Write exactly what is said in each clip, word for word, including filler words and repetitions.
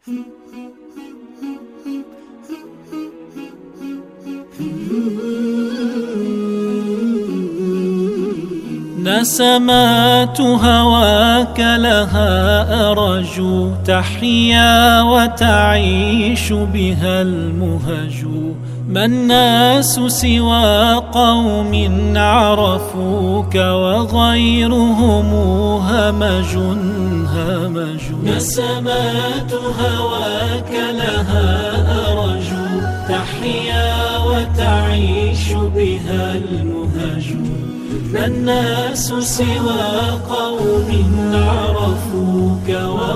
نسمات هواك لها أرجو تحيا وتعيش بها المهج. ما الناس سوى قوم عرفوك وغيرهم همج همج. نسمات هواك لها أرجو تحيا وتعيش بها المهج. ما الناس سوى قوم عرفوك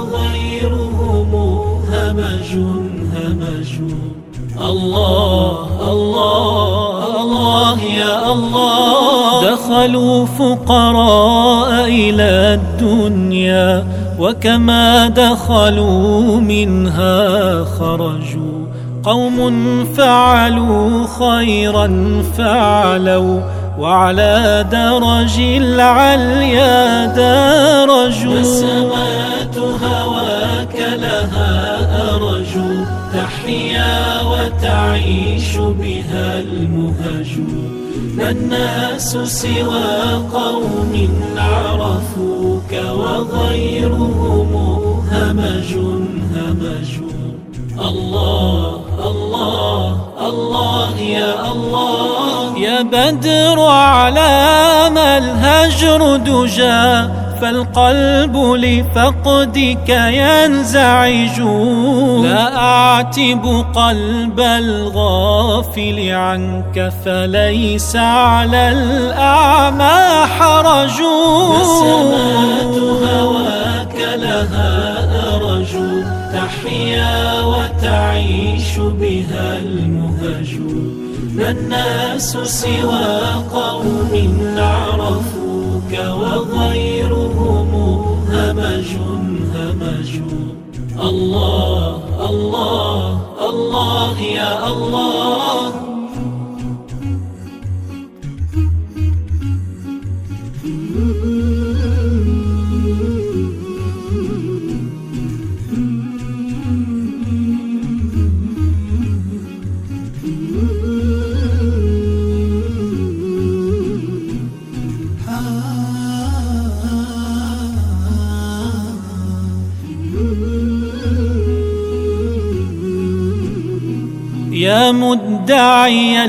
وغيرهم همج همج. الله الله الله يا الله. دخلوا فقراء إلى الدنيا وكما دخلوا منها خرجوا. قوم فعلوا خيرا فعلوا وعلى درج العليا درجوا. نسمات هواك لها أرجو تحيا وتعيش بها المهج. ما الناس سوى قوم عرفوك وغيرهم همج همج. الله الله الله يا الله. يا بدر علام الهجر دجى فالقلب لفقدك ينزعج. لا أعتب قلب الغافل عنك فليس على الأعمى حرج. نسمات هواك لها أرجو تحيا وتعيش بها المهج. ما الناس سوى قوم عرفوك وغيرهم همج همج. الله الله الله يا الله. يا مدعيا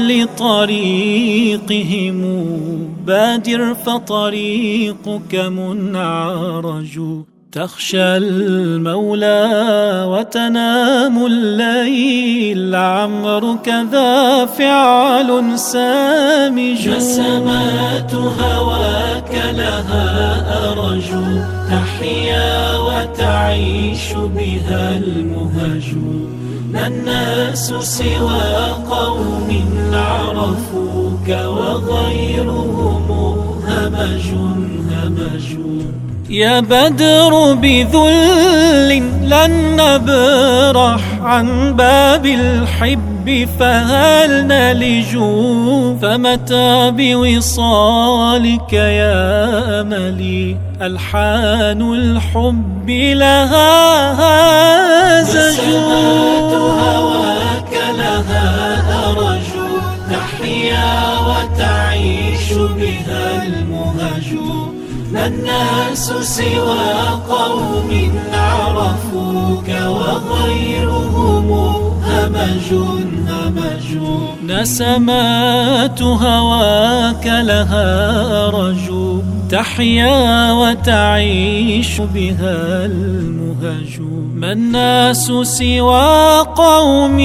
لطريقهم بادر فطريقك منعرج. تخشى المولى وتنام الليل عمرك ذا فعل سامج. نسمات هواك لها أرجو تحيا وتعيش بها المهج. ما الناس سوى قوم عرفوك وغيرهم همج همج. يا بدر بذل لن نبرح عن باب الحب فهل نلج. فمتى بوصالك يا أملي ألحان الحب لها هزج. نسمات هواك لها أرجو تحيا وتعيش بها المهج. ما الناس سوى قوم عرفوك وغيرهم همج همج. نسمات هواك لها أرجو تحيا وتعيش بها المهج. ما الناس سوى قوم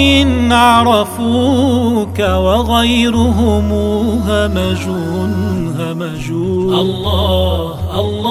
عرفوك وغيرهم همج همج. الله الله